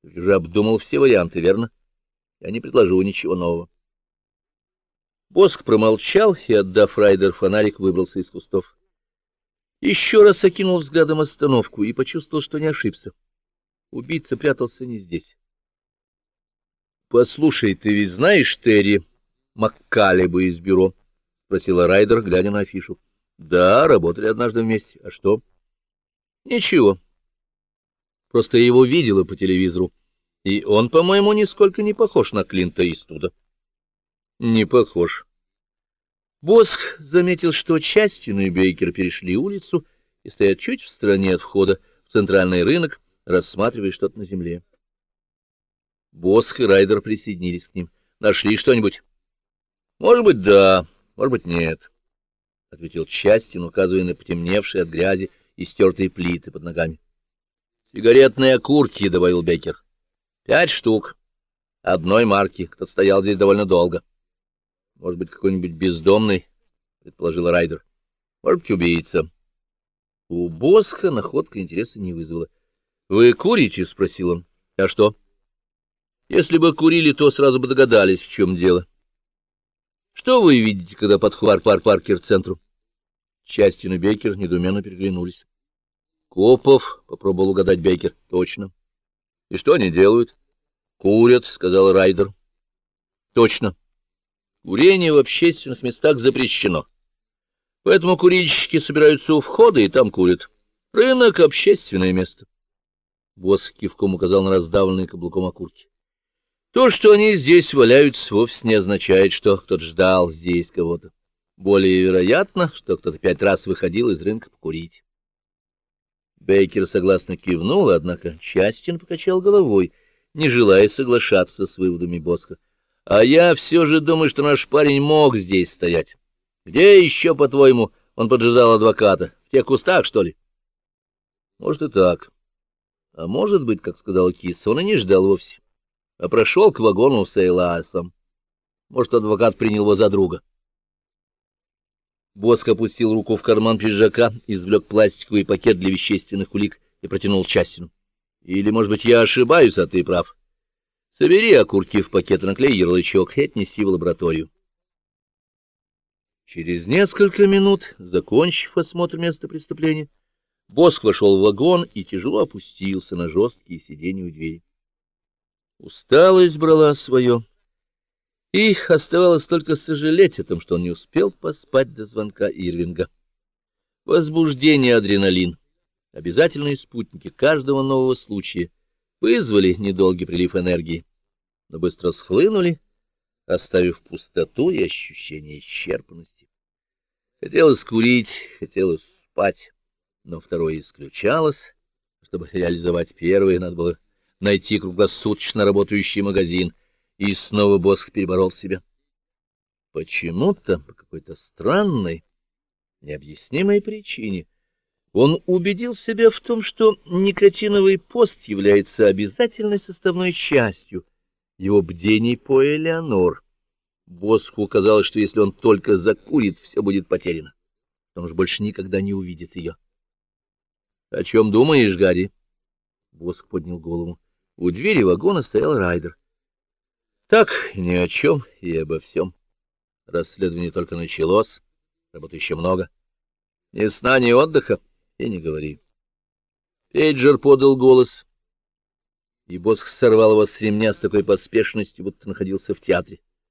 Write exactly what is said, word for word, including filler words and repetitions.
Ты уже обдумал все варианты, верно? Я не предложу ничего нового. Босх промолчал и, отдав Райдер фонарик, выбрался из кустов. Еще раз окинул взглядом остановку и почувствовал, что не ошибся. Убийца прятался не здесь. — Послушай, ты ведь знаешь Терри Маккалеба из бюро? — спросила Райдер, глядя на афишу. — Да, работали однажды вместе. А что? — Ничего. Просто я его видела по телевизору, и он, по-моему, нисколько не похож на Клинта Иствуда. — Не похож. Босх заметил, что Частин и Бейкер перешли улицу и стоят чуть в стороне от входа в центральный рынок, рассматривая что-то на земле. Босх и Райдер присоединились к ним. — Нашли что-нибудь? — Может быть, да, может быть, нет, — ответил Частин, указывая на потемневшие от грязи и стертые плиты под ногами. — Сигаретные окурки, — добавил Бейкер. — Пять штук. Одной марки. Кто-то стоял здесь довольно долго. — Может быть, какой-нибудь бездомный, — предположил Райдер. — Может быть, убийца. У Босха находка интереса не вызвала. — Вы курите? — спросил он. — А что? — Если бы курили, то сразу бы догадались, в чем дело. — Что вы видите, когда подходит пар Паркер к центру? Частин и Бейкер недоуменно переглянулись. — Копов, — попробовал угадать Бейкер. — Точно. — И что они делают? — Курят, — сказал Райдер. — Точно. Курение в общественных местах запрещено. Поэтому курильщики собираются у входа и там курят. Рынок — общественное место. Босс кивком указал на раздавленные каблуком окурки. То, что они здесь валяются, вовсе не означает, что кто-то ждал здесь кого-то. Более вероятно, что кто-то пять раз выходил из рынка покурить. Бейкер согласно кивнул, однако Частин покачал головой, не желая соглашаться с выводами Босха. — А я все же думаю, что наш парень мог здесь стоять. Где еще, по-твоему, он поджидал адвоката? В тех кустах, что ли? — Может, и так. А может быть, как сказал Кис, он и не ждал вовсе, а прошел к вагону с Эйласом. Может, адвокат принял его за друга. Босх опустил руку в карман пиджака, извлек пластиковый пакет для вещественных улик и протянул Частину. — Или, может быть, я ошибаюсь, а ты прав. Собери окурки в пакет, наклей ярлычок и отнеси в лабораторию. Через несколько минут, закончив осмотр места преступления, Босх вошел в вагон и тяжело опустился на жесткие сиденья у двери. Усталость брала свое, и оставалось только сожалеть о том, что он не успел поспать до звонка Ирвинга. Возбуждение, адреналин, обязательные спутники каждого нового случая, вызвали недолгий прилив энергии, но быстро схлынули, оставив пустоту и ощущение исчерпанности. Хотелось курить, хотелось спать, но второе исключалось. Чтобы реализовать первое, надо было найти круглосуточно работающий магазин, и снова Босх переборол себя. Почему-то, по какой-то странной, необъяснимой причине, он убедил себя в том, что никотиновый пост является обязательной составной частью его бдений по Элеонор. Босху казалось, что если он только закурит, все будет потеряно. Он уж больше никогда не увидит ее. — О чем думаешь, Гарри? Босх поднял голову. У двери вагона стоял Райдер. — Так, ни о чем и обо всем. Расследование только началось, работы еще много. Ни сна, ни отдыха, и не говори. Пейджер подал голос, и Босх сорвал его с ремня с такой поспешностью, будто находился в театре.